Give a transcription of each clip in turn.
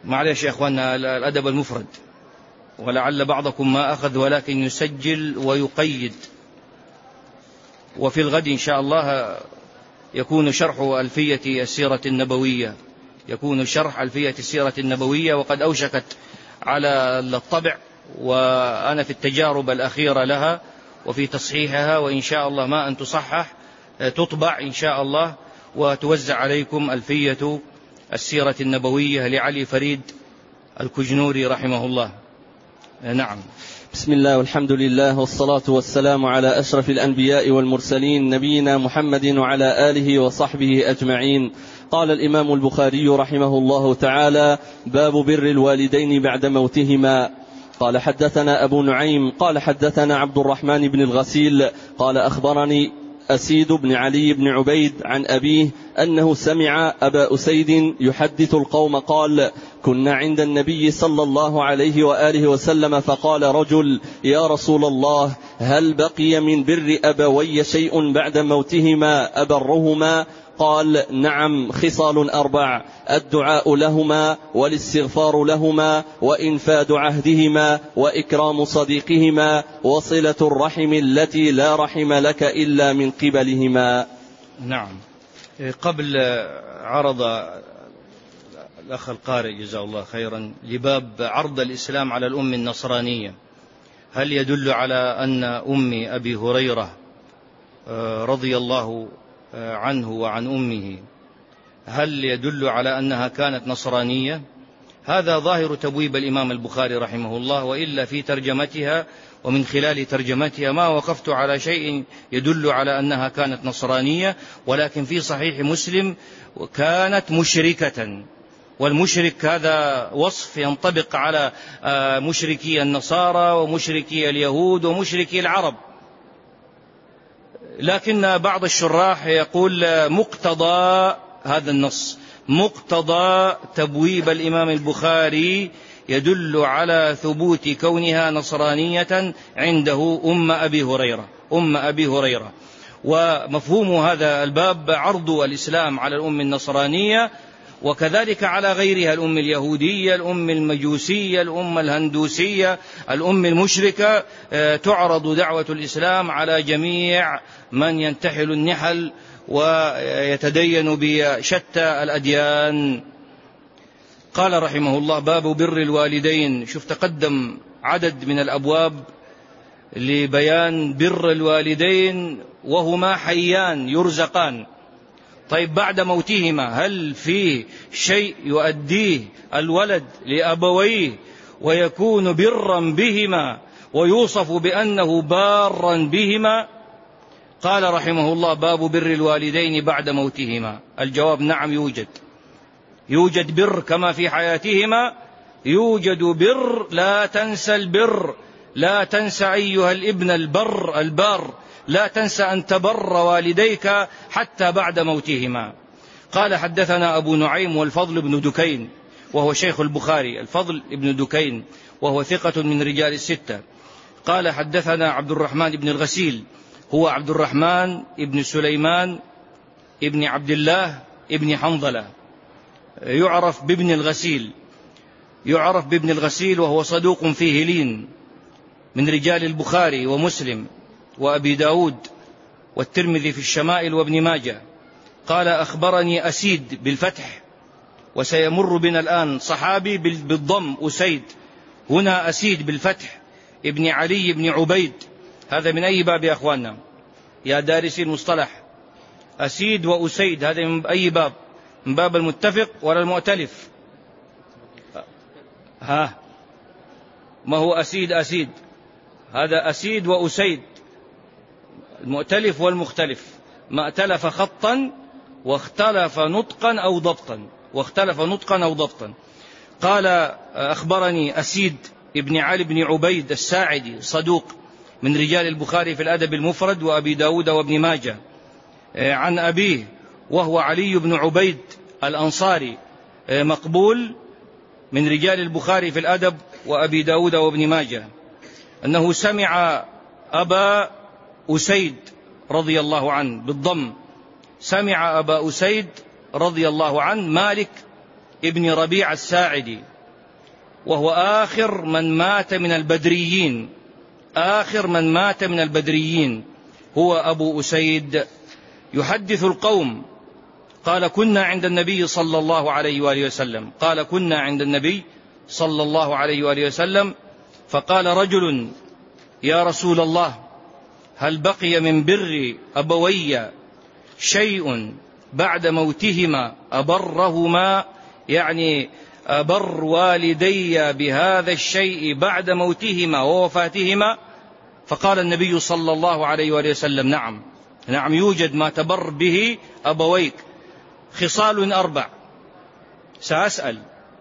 معلش يا أخوانا الأدب المفرد، ولعل بعضكم ما أخذ ولكن يسجل ويقيد. وفي الغد إن شاء الله يكون شرح ألفية السيرة النبوية، يكون شرح ألفية السيرة النبوية، وقد أوشكت على الطبع، وأنا في التجارب الأخيرة لها وفي تصحيحها، وإن شاء الله ما أن تصحح تطبع إن شاء الله وتوزع عليكم ألفية السيرة النبوية لعلي فريد الكجنوري رحمه الله. نعم. بسم الله والحمد لله والصلاة والسلام على أشرف الأنبياء والمرسلين نبينا محمد وعلى آله وصحبه أجمعين. قال الإمام البخاري رحمه الله تعالى: باب بر الوالدين بعد موتهما. قال حدثنا أبو نعيم قال حدثنا عبد الرحمن بن الغسيل قال أخبرني أسيد بن علي بن عبيد عن أبيه أنه سمع أبا أسيد يحدث القوم قال: كنا عند النبي صلى الله عليه وآله وسلم فقال رجل: يا رسول الله، هل بقي من بر أبوي شيء بعد موتهما أبرهما؟ قال: نعم، خصال 4: الدعاء لهما، والاستغفار لهما، وإنفاذ عهدهما، وإكرام صديقهما، وصلة الرحم التي لا رحم لك إلا من قبلهما. نعم. قبل عرض الأخ القارئ جزاه الله خيرا لباب عرض الإسلام على الأم النصرانية، هل يدل على أن أم أبي هريرة رضي الله عنه وعن أمه هل يدل على أنها كانت نصرانية؟ هذا ظاهر تبويب الإمام البخاري رحمه الله، وإلا في ترجمتها ومن خلال ترجمتها ما وقفت على شيء يدل على أنها كانت نصرانية، ولكن في صحيح مسلم كانت مشركة، والمشرك هذا وصف ينطبق على مشركي النصارى ومشركي اليهود ومشركي العرب. لكن بعض الشراح يقول مقتضى هذا النص، مقتضى تبويب الإمام البخاري يدل على ثبوت كونها نصرانية عنده أم أبي هريرة. ومفهوم هذا الباب عرض الإسلام على الأم النصرانية، وكذلك على غيرها: الأم اليهودية، الأم المجوسية، الأم الهندوسية، الأم المشركة. تعرض دعوة الإسلام على جميع من ينتحل النحل ويتدين بشتى الأديان. قال رحمه الله: باب بر الوالدين. شوف تقدم عدد من الأبواب لبيان بر الوالدين وهما حيان يرزقان. طيب بعد موتهما هل في شيء يؤديه الولد لأبويه ويكون برا بهما ويوصف بأنه بارا بهما؟ قال رحمه الله: باب بر الوالدين بعد موتهما. الجواب: نعم، يوجد بر كما في حياتهما، يوجد بر. لا تنسى البر، لا تنسى أيها الابن البار، لا تنسى أن تبر والديك حتى بعد موتهما. قال حدثنا أبو نعيم والفضل بن دكين وهو شيخ البخاري، الفضل بن دكين وهو ثقة من رجال الستة. قال حدثنا عبد الرحمن بن الغسيل، هو عبد الرحمن بن سليمان بن عبد الله بن حنظلة، يعرف بابن الغسيل، وهو صدوق فيه لين، من رجال البخاري ومسلم وأبي داود والترمذي في الشمائل وابن ماجه. قال: أخبرني أسيد بالفتح، وسيمر بنا الآن صحابي بالضم أسيد، هنا أسيد بالفتح ابن علي بن عبيد. هذا من أي باب يا أخواننا يا دارسي المصطلح؟ أسيد وأسيد هذا من أي باب؟ من باب المتفق ولا المؤتلف؟ ما هو أسيد هذا أسيد وأسيد، المؤتلف والمختلف، ما ائتلف خطا واختلف نطقا أو ضبطا. قال: أخبرني أسيد ابن علي بن عبيد الساعدي، صدوق من رجال البخاري في الأدب المفرد وأبي داود وابن ماجه، عن أبيه وهو علي بن عبيد الأنصاري، مقبول من رجال البخاري في الأدب وأبي داود وابن ماجه، أنه سمع أبا أسيد رضي الله عنه بالضم، سمع أبا أسيد رضي الله عنه مالك ابن ربيع الساعدي، وهو آخر من مات من البدريين، آخر من مات من البدريين هو أبو أسيد. يحدث القوم قال كنا عند النبي صلى الله عليه وآله وسلم، قال كنا عند النبي صلى الله عليه وآله وسلم، فقال رجل يا رسول الله هل بقي من بر أبوي شيء بعد موتهما أبرهما، يعني أبر والدي بهذا الشيء بعد موتهما ووفاتهما؟ فقال النبي صلى الله عليه وآله وسلم نعم يوجد ما تبر به أبويك، خصال 4. سأسأل،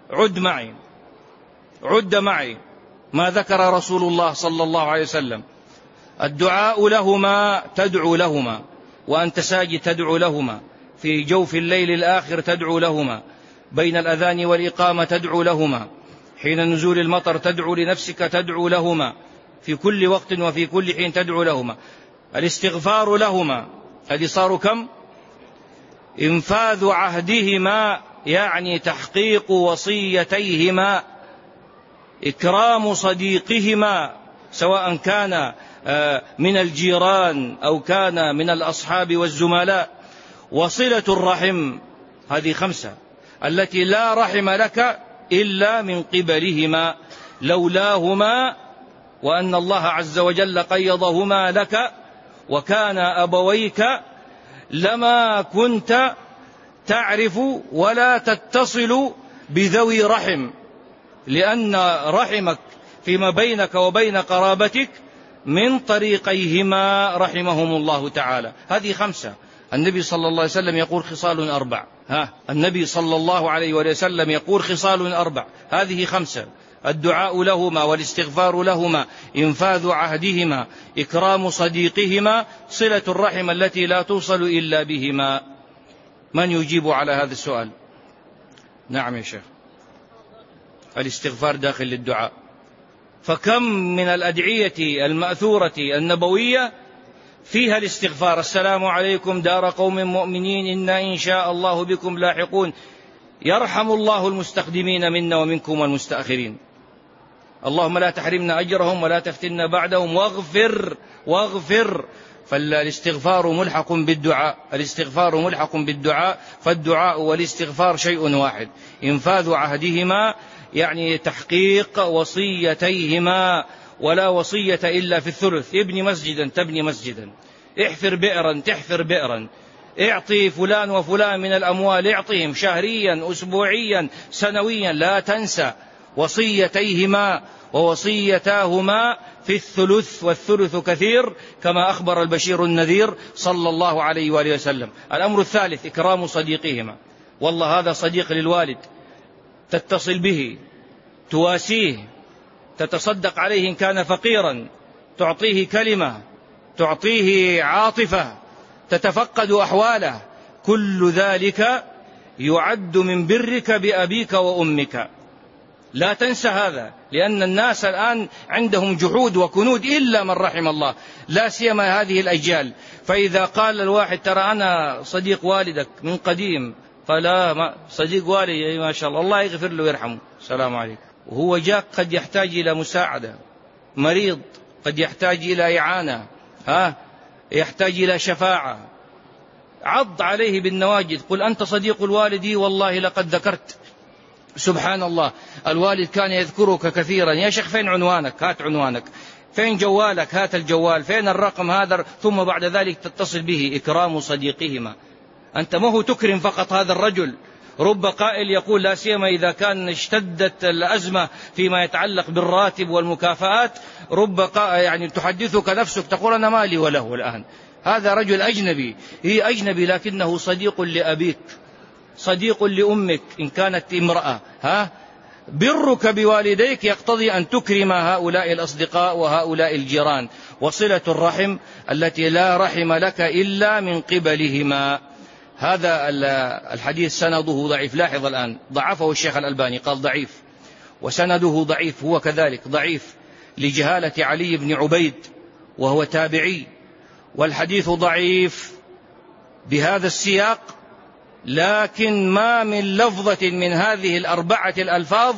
عد معي ما ذكر رسول الله صلى الله عليه وسلم. الدعاء لهما، تدعو لهما وأنت ساجد تدعو لهما، في جوف الليل الآخر تدعو لهما، بين الأذان والإقامة تدعو لهما، حين نزول المطر تدعو لنفسك تدعو لهما، في كل وقت وفي كل حين تدعو لهما. الاستغفار لهما، هذه صاروا كم؟ إنفاذ عهدهما يعني تحقيق وصيتيهما، إكرام صديقهما سواء كان من الجيران أو كان من الأصحاب والزملاء، وصلة الرحم، هذه 5 التي لا رحم لك إلا من قبلهما لولاهما، وأن الله عز وجل قيضهما لك وكان أبويك لما كنت تعرف ولا تتصل بذوي رحم، لأن رحمك فيما بينك وبين قرابتك من طريقيهما رحمهم الله تعالى. هذه 5. النبي صلى الله عليه وسلم يقول خصال 4. النبي صلى الله عليه وسلم يقول خصال 4، هذه 5: الدعاء لهما والاستغفار لهما، إنفاذ عهدهما، إكرام صديقهما، صلة الرحم التي لا توصل إلا بهما. من يجيب على هذا السؤال؟ نعم يا شيخ. الاستغفار داخل للدعاء، فكم من الأدعية المأثورة النبوية فيها الاستغفار. السلام عليكم دار قوم مؤمنين إنا إن شاء الله بكم لاحقون، يرحم الله المستقدمين منا ومنكم والمستأخرين، اللهم لا تحرمنا أجرهم ولا تفتنا بعدهم واغفر. فالاستغفار ملحق بالدعاء، الاستغفار ملحق بالدعاء، فالدعاء والاستغفار شيء واحد. إنفاذ عهدهما يعني تحقيق وصيتيهما، ولا وصية إلا في الثلث. ابني مسجدا تبني مسجدا، احفر بئرا تحفر بئرا، اعطي فلان وفلان من الأموال، اعطهم شهريا أسبوعيا سنويا، لا تنسى وصيتيهما ووصيتاهما في الثلث، والثلث كثير كما أخبر البشير النذير صلى الله عليه وآله وسلم. الأمر الثالث إكرام صديقهما، والله هذا صديق للوالد، تتصل به، تواسيه، تتصدق عليه إن كان فقيرا، تعطيه كلمة، تعطيه عاطفة، تتفقد أحواله، كل ذلك يعد من برك بأبيك وأمك. لا تنسى هذا، لأن الناس الآن عندهم جحود وكنود إلا من رحم الله، لا سيما هذه الأجيال. فإذا قال الواحد ترى أنا صديق والدك من قديم، فلا صديق والدي ما شاء الله يغفر له ويرحمه، السلام عليكم، وهو جاك قد يحتاج إلى مساعدة، مريض قد يحتاج إلى إعانة، يحتاج إلى شفاعة، عض عليه بالنواجذ، قل أنت صديق الوالد، والله لقد ذكرت. سبحان الله، الوالد كان يذكرك كثيرا، يا شيخ فين عنوانك؟ هات عنوانك، فين جوالك؟ هات الجوال، فين الرقم هذا؟ ثم بعد ذلك تتصل به. إكرام صديقهما، أنت ما هو تكرم فقط هذا الرجل. رب قائل يقول لا سيما إذا كان اشتدت الأزمة فيما يتعلق بالراتب والمكافآت، يعني تحدثك نفسك تقول أنا مالي وله الآن، هذا رجل أجنبي، هي أجنبي لكنه صديق لأبيك، صديق لأمك إن كانت امرأة. برك بوالديك يقتضي أن تكرم هؤلاء الأصدقاء وهؤلاء الجيران. وصلة الرحم التي لا رحم لك إلا من قبلهما. هذا الحديث سنده ضعيف، لاحظ الآن ضعفه الشيخ الألباني قال ضعيف، وسنده ضعيف، هو كذلك ضعيف لجهالة علي بن عبيد وهو تابعي، والحديث ضعيف بهذا السياق، لكن ما من لفظة من هذه 4 الألفاظ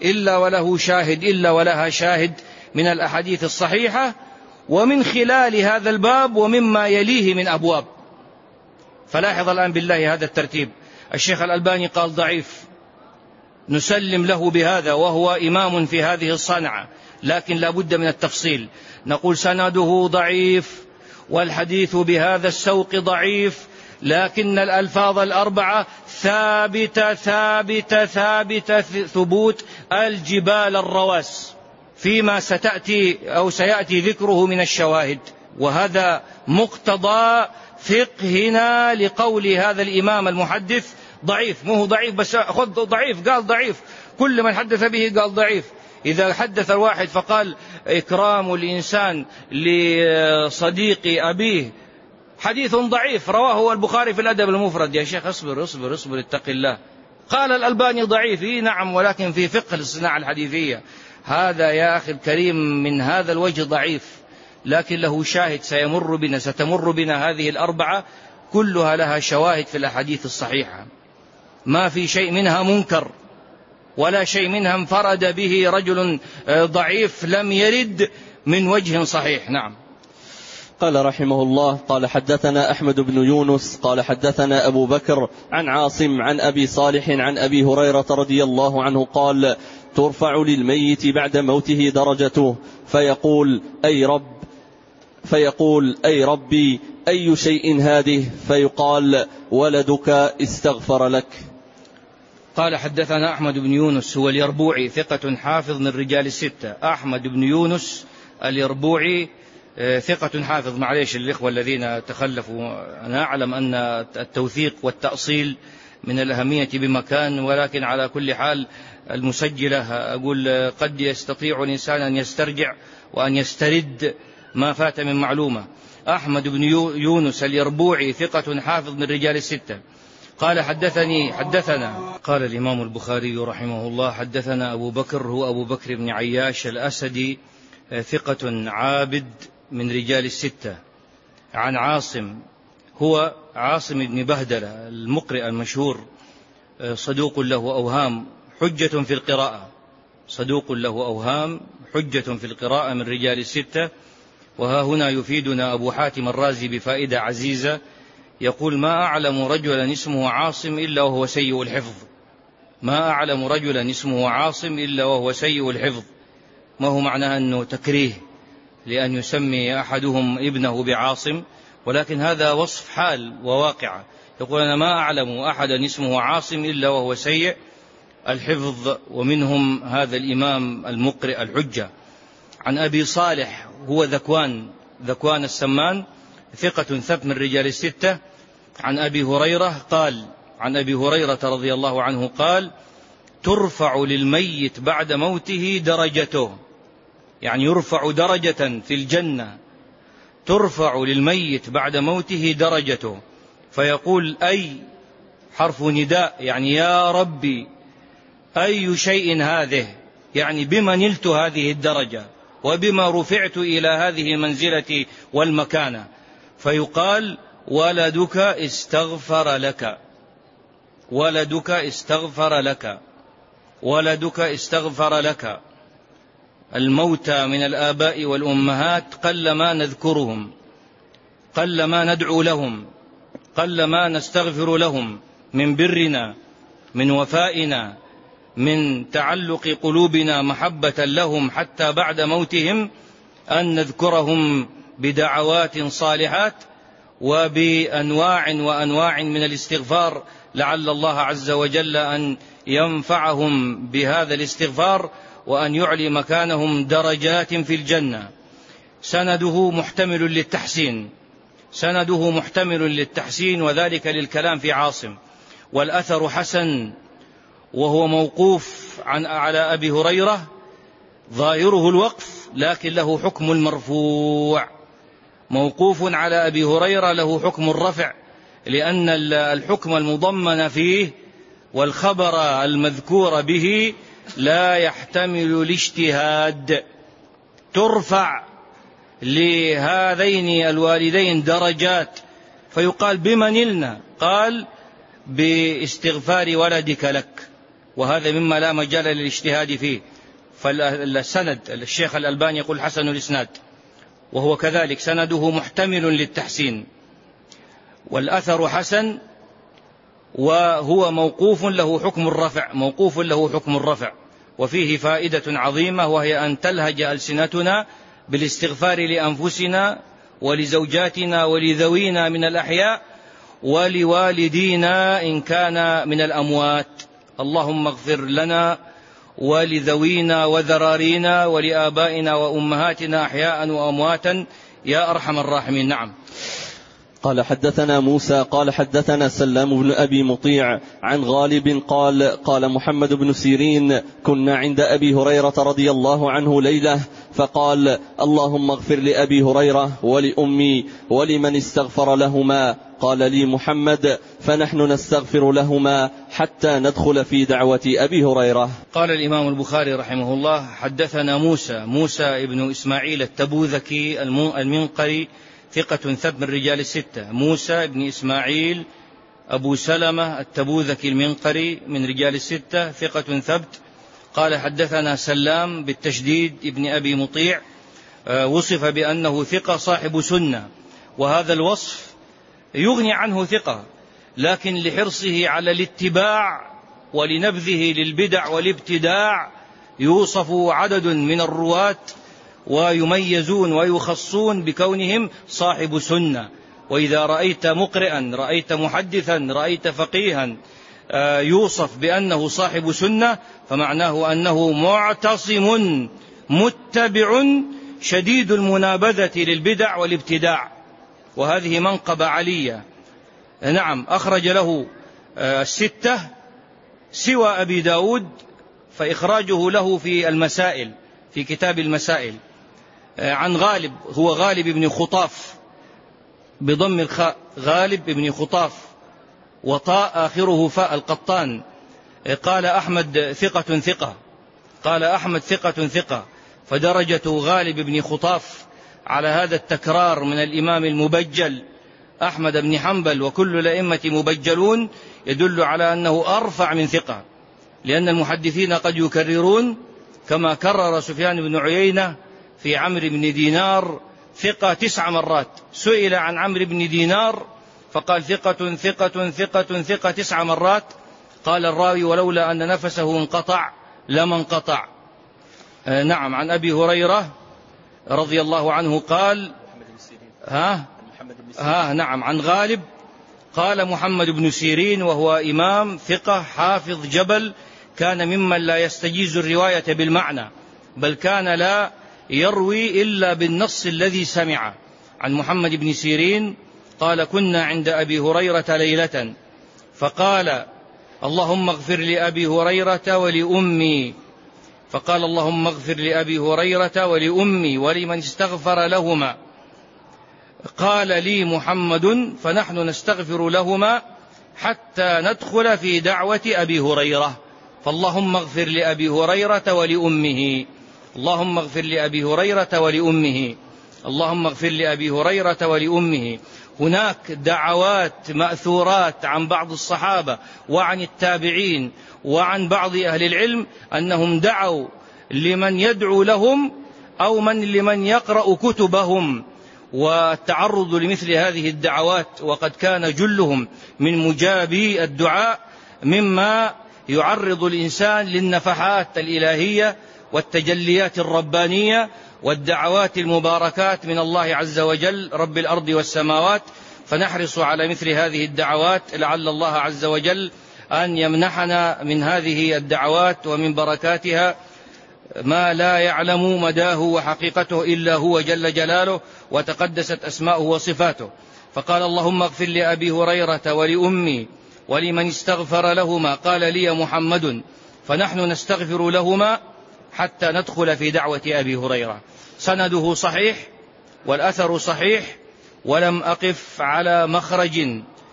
إلا وله شاهد إلا ولها شاهد من الأحاديث الصحيحة، ومن خلال هذا الباب ومما يليه من أبواب. فلاحظ الآن بالله هذا الترتيب. الشيخ الألباني قال ضعيف، نسلم له بهذا وهو إمام في هذه الصنعة، لكن لا بد من التفصيل. نقول سنده ضعيف والحديث بهذا السوق ضعيف، لكن الألفاظ الأربعة ثابتة ثابتة ثابتة ثبوت الجبال الرواس فيما ستأتي أو سيأتي ذكره من الشواهد. وهذا مقتضى فقهنا لقول هذا الإمام المحدث ضعيف. مو ضعيف بس خذ ضعيف قال ضعيف، كل من حدث به قال ضعيف. إذا حدث الواحد فقال إكرام الإنسان لصديق أبيه حديث ضعيف رواه البخاري في الأدب المفرد، يا شيخ اصبر اصبر اصبر اتق الله. قال الألباني ضعيف، نعم، ولكن في فقه الصناعة الحديثية. هذا يا أخي الكريم من هذا الوجه ضعيف، لكن له شاهد سيمر بنا، ستمر بنا هذه الأربعة كلها لها شواهد في الأحاديث الصحيحة، ما في شيء منها منكر ولا شيء منها انفرد به رجل ضعيف لم يرد من وجه صحيح. نعم. قال رحمه الله: قال حدثنا أحمد بن يونس قال حدثنا أبو بكر عن عاصم عن أبي صالح عن أبي هريرة رضي الله عنه قال: ترفع للميت بعد موته درجته فيقول أي ربي أي شيء هذه؟ فيقال: ولدك استغفر لك. قال حدثنا أحمد بن يونس هو اليربوعي ثقة حافظ من رجال الستة. أحمد بن يونس اليربوعي ثقة حافظ. معليش الإخوة الذين تخلفوا، أنا أعلم أن التوثيق والتأصيل من الأهمية بمكان، ولكن على كل حال المسجلة أقول قد يستطيع الإنسان أن يسترجع وأن يسترد ما فات من معلومة. أحمد بن يونس اليربوعي ثقة حافظ من رجال الستة. قال حدثنا قال الإمام البخاري رحمه الله: حدثنا أبو بكر هو أبو بكر بن عياش الأسدي ثقة عابد من رجال الستة، عن عاصم هو عاصم بن بهدلة المقرئ المشهور، صدوق له أوهام حجة في القراءة، صدوق له أوهام حجة في القراءة من رجال الستة. وها هنا يفيدنا أبو حاتم الرازي بفائدة عزيزة، يقول: ما أعلم رجلا اسمه عاصم إلا وهو سيء الحفظ. ما أعلم رجلا اسمه عاصم إلا وهو سيء الحفظ. ما هو معناه أنه تكريه لأن يسمي أحدهم ابنه بعاصم، ولكن هذا وصف حال وواقع. يقول: أنا ما أعلم أحدا اسمه عاصم إلا وهو سيء الحفظ، ومنهم هذا الإمام المقرئ الحجة. عن أبي صالح هو ذكوان السمان ثقة ثبت من رجال الستة. عن أبي هريرة قال: عن أبي هريرة رضي الله عنه قال: ترفع للميت بعد موته درجته، يعني يرفع درجة في الجنة، ترفع للميت بعد موته درجته، فيقول: أي حرف نداء، يعني يا ربي أي شيء هذه، يعني بما نلت هذه الدرجة وبما رفعت إلى هذه المنزلة والمكانة. فيقال: ولدك استغفر لك، ولدك استغفر لك، ولدك استغفر لك. الموتى من الآباء والأمهات قل ما نذكرهم، قل ما ندعو لهم، قل ما نستغفر لهم من برنا، من وفائنا، من تعلق قلوبنا محبة لهم حتى بعد موتهم أن نذكرهم بدعوات صالحات وبأنواع وأنواع من الاستغفار، لعل الله عز وجل أن ينفعهم بهذا الاستغفار وأن يعلي مكانهم درجات في الجنة. سنده محتمل للتحسين، سنده محتمل للتحسين، وذلك للكلام في عاصم. والأثر حسن وهو موقوف على أبي هريرة، ظاهره الوقف لكن له حكم المرفوع. موقوف على أبي هريرة له حكم الرفع، لأن الحكم المضمن فيه والخبر المذكور به لا يحتمل الاجتهاد. ترفع لهذين الوالدين درجات، فيقال: بما نلنا؟ قال: باستغفار ولدك لك، وهذا مما لا مجال للاجتهاد فيه. فالسند الشيخ الألباني يقول حسن الإسناد، وهو كذلك سنده محتمل للتحسين. والأثر حسن وهو موقوف له حكم الرفع، وفيه فائدة عظيمة، وهي أن تلهج ألسنتنا بالاستغفار لأنفسنا ولزوجاتنا ولذوينا من الأحياء ولوالدينا إن كان من الأموات. اللهم اغفر لنا ولذوينا وذرارينا ولآبائنا وأمهاتنا أحياء وأمواتا يا أرحم الراحمين. نعم. قال حدثنا موسى قال حدثنا سلام بن أبي مطيع عن غالب قال محمد بن سيرين كنا عند أبي هريرة رضي الله عنه ليلة فقال اللهم اغفر لأبي هريرة ولأمي ولمن استغفر لهما. قال لي محمد فنحن نستغفر لهما حتى ندخل في دعوة أبي هريرة. قال الإمام البخاري رحمه الله حدثنا موسى ابن إسماعيل التبوذكي المنقري ثقة ثبت من رجال الستة. موسى بن إسماعيل أبو سلمة التبوذكي المنقري من رجال الستة ثقة ثبت. قال حدثنا سلام بالتشديد ابن أبي مطيع، وصف بأنه ثقة صاحب سنة، وهذا الوصف يغني عنه ثقة، لكن لحرصه على الاتباع ولنبذه للبدع والابتداع يوصف عدد من الرواة ويميزون ويخصون بكونهم صاحب سنة. وإذا رأيت مقرئا، رأيت محدثا، رأيت فقيها يوصف بأنه صاحب سنة، فمعناه أنه معتصم متبع شديد المنابذة للبدع والابتداع، وهذه منقبة علية. نعم. أخرج له الستة سوى أبي داود، فإخراجه له في المسائل في كتاب المسائل عن غالب، هو غالب بن خطاف بضم الخاء، غالب بن خطاف وطاء آخره فاء القطان. قال أحمد ثقة ثقة، فدرجة غالب بن خطاف على هذا التكرار من الإمام المبجل أحمد بن حنبل وكل الأئمة مبجلون يدل على أنه أرفع من ثقة، لأن المحدثين قد يكررون، كما كرر سفيان بن عيينة في عمرو بن دينار ثقة 9 مرات. سئل عن عمرو بن دينار فقال ثقة ثقة ثقة ثقة 9 مرات. قال الراوي ولولا أن نفسه انقطع لما انقطع. نعم. عن أبي هريرة رضي الله عنه قال نعم. عن غالب قال محمد بن سيرين، وهو إمام ثقة حافظ جبل، كان ممن لا يستجيز الرواية بالمعنى، بل كان لا يروي إلا بالنص الذي سمع. عن محمد بن سيرين قال كنا عند أبي هريرة ليلة فقال اللهم اغفر لأبي هريرة ولأمي، فقال اللهم اغفر لأبي هريرة ولأمي ولمن استغفر لهما. قال لي محمد فنحن نستغفر لهما حتى ندخل في دعوة أبي هريرة، فاللهم اغفر لأبي هريرة ولأمه، اللهم اغفر لأبي هريرة ولأمه، اللهم اغفر لأبي هريرة ولأمه. هناك دعوات مأثورات عن بعض الصحابة وعن التابعين وعن بعض أهل العلم أنهم دعوا لمن يدعو لهم أو لمن يقرأ كتبهم، والتعرض لمثل هذه الدعوات وقد كان جلهم من مجابي الدعاء مما يعرض الإنسان للنفحات الإلهية والتجليات الربانية والدعوات المباركات من الله عز وجل رب الأرض والسماوات. فنحرص على مثل هذه الدعوات، لعل الله عز وجل أن يمنحنا من هذه الدعوات ومن بركاتها ما لا يعلم مداه وحقيقته إلا هو جل جلاله وتقدست أسماؤه وصفاته. فقال اللهم اغفر لأبي هريرة ولأمي ولمن استغفر لهما. قال لي محمد فنحن نستغفر لهما حتى ندخل في دعوة أبي هريرة. سنده صحيح والأثر صحيح، ولم أقف على مخرج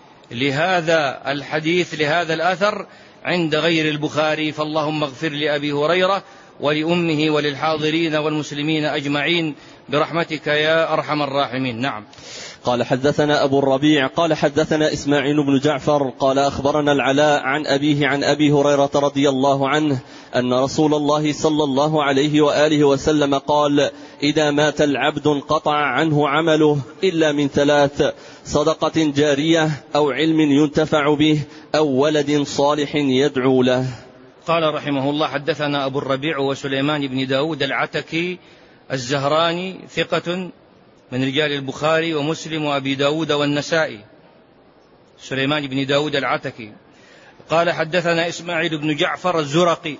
لهذا الحديث لهذا الأثر عند غير البخاري. فاللهم اغفر لأبي هريرة ولأمه وللحاضرين والمسلمين أجمعين برحمتك يا أرحم الراحمين. نعم. قال حدثنا أبو الربيع قال حدثنا إسماعيل بن جعفر قال أخبرنا العلاء عن أبيه عن أبي هريرة رضي الله عنه أن رسول الله صلى الله عليه وآله وسلم قال: إذا مات العبد انقطع عنه عمله إلا من ثلاث: صدقة جارية أو علم ينتفع به أو ولد صالح يدعو له. قال رحمه الله: حدثنا أبو الربيع وسليمان بن داود العتكي الزهراني ثقة من رجال البخاري ومسلم وأبي داود والنسائي. سليمان بن داود العتكي. قال حدثنا إسماعيل بن جعفر الزرقي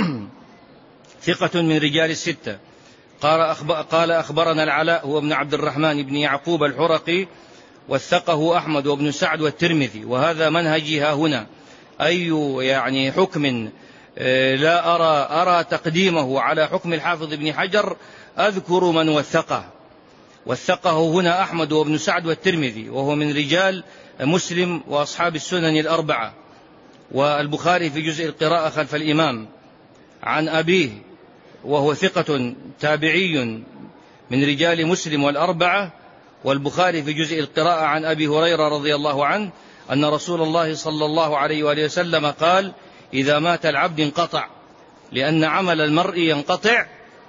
ثقة من رجال الستة. قال أخبرنا العلاء هو ابن عبد الرحمن بن يعقوب الحرقي وثقه أحمد وابن سعد والترمذي. وهذا منهجي ها هنا، أي حكم لا أرى تقديمه على حكم الحافظ ابن حجر أذكر من وثقه هنا أحمد وابن سعد والترمذي، وهو من رجال مسلم وأصحاب السنن الأربعة. والبخاري في جزء القراءة خلف الإمام عن أبيه وهو ثقة تابعي من رجال مسلم والأربعة. والبخاري في جزء القراءة عن أبي هريرة رضي الله عنه أن رسول الله صلى الله عليه وآله وسلم قال: إذا مات العبد انقطع، لأن عمل المرء ينقطع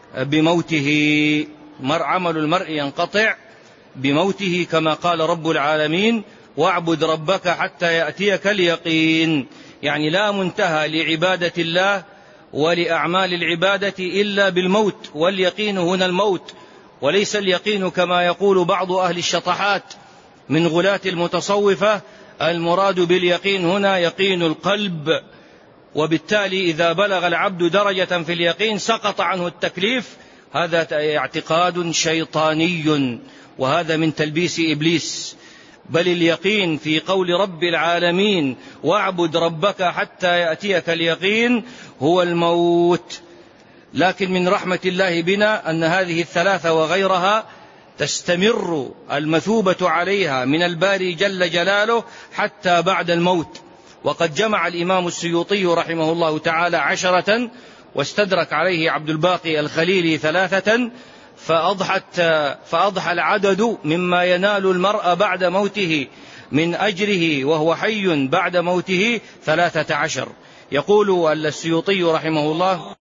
بموته. عمل المرء ينقطع بموته، كما قال رب العالمين: واعبد ربك حتى يأتيك اليقين. يعني لا منتهى لعبادة الله ولأعمال العبادة إلا بالموت، واليقين هنا الموت، وليس اليقين كما يقول بعض أهل الشطحات من غلاة المتصوفة. المراد باليقين هنا يقين القلب، وبالتالي إذا بلغ العبد درجة في اليقين سقط عنه التكليف. هذا اعتقاد شيطاني، وهذا من تلبيس إبليس. بل اليقين في قول رب العالمين: واعبد ربك حتى يأتيك اليقين، هو الموت. لكن من رحمة الله بنا أن هذه الثلاثة وغيرها تستمر المثوبة عليها من الباري جل جلاله حتى بعد الموت. وقد جمع الإمام السيوطي رحمه الله تعالى 10، واستدرك عليه عبد الباقي الخليلي 3، فأضحى العدد مما ينال المرء بعد موته من أجره وهو حي بعد موته 13. يقول السيوطي رحمه الله: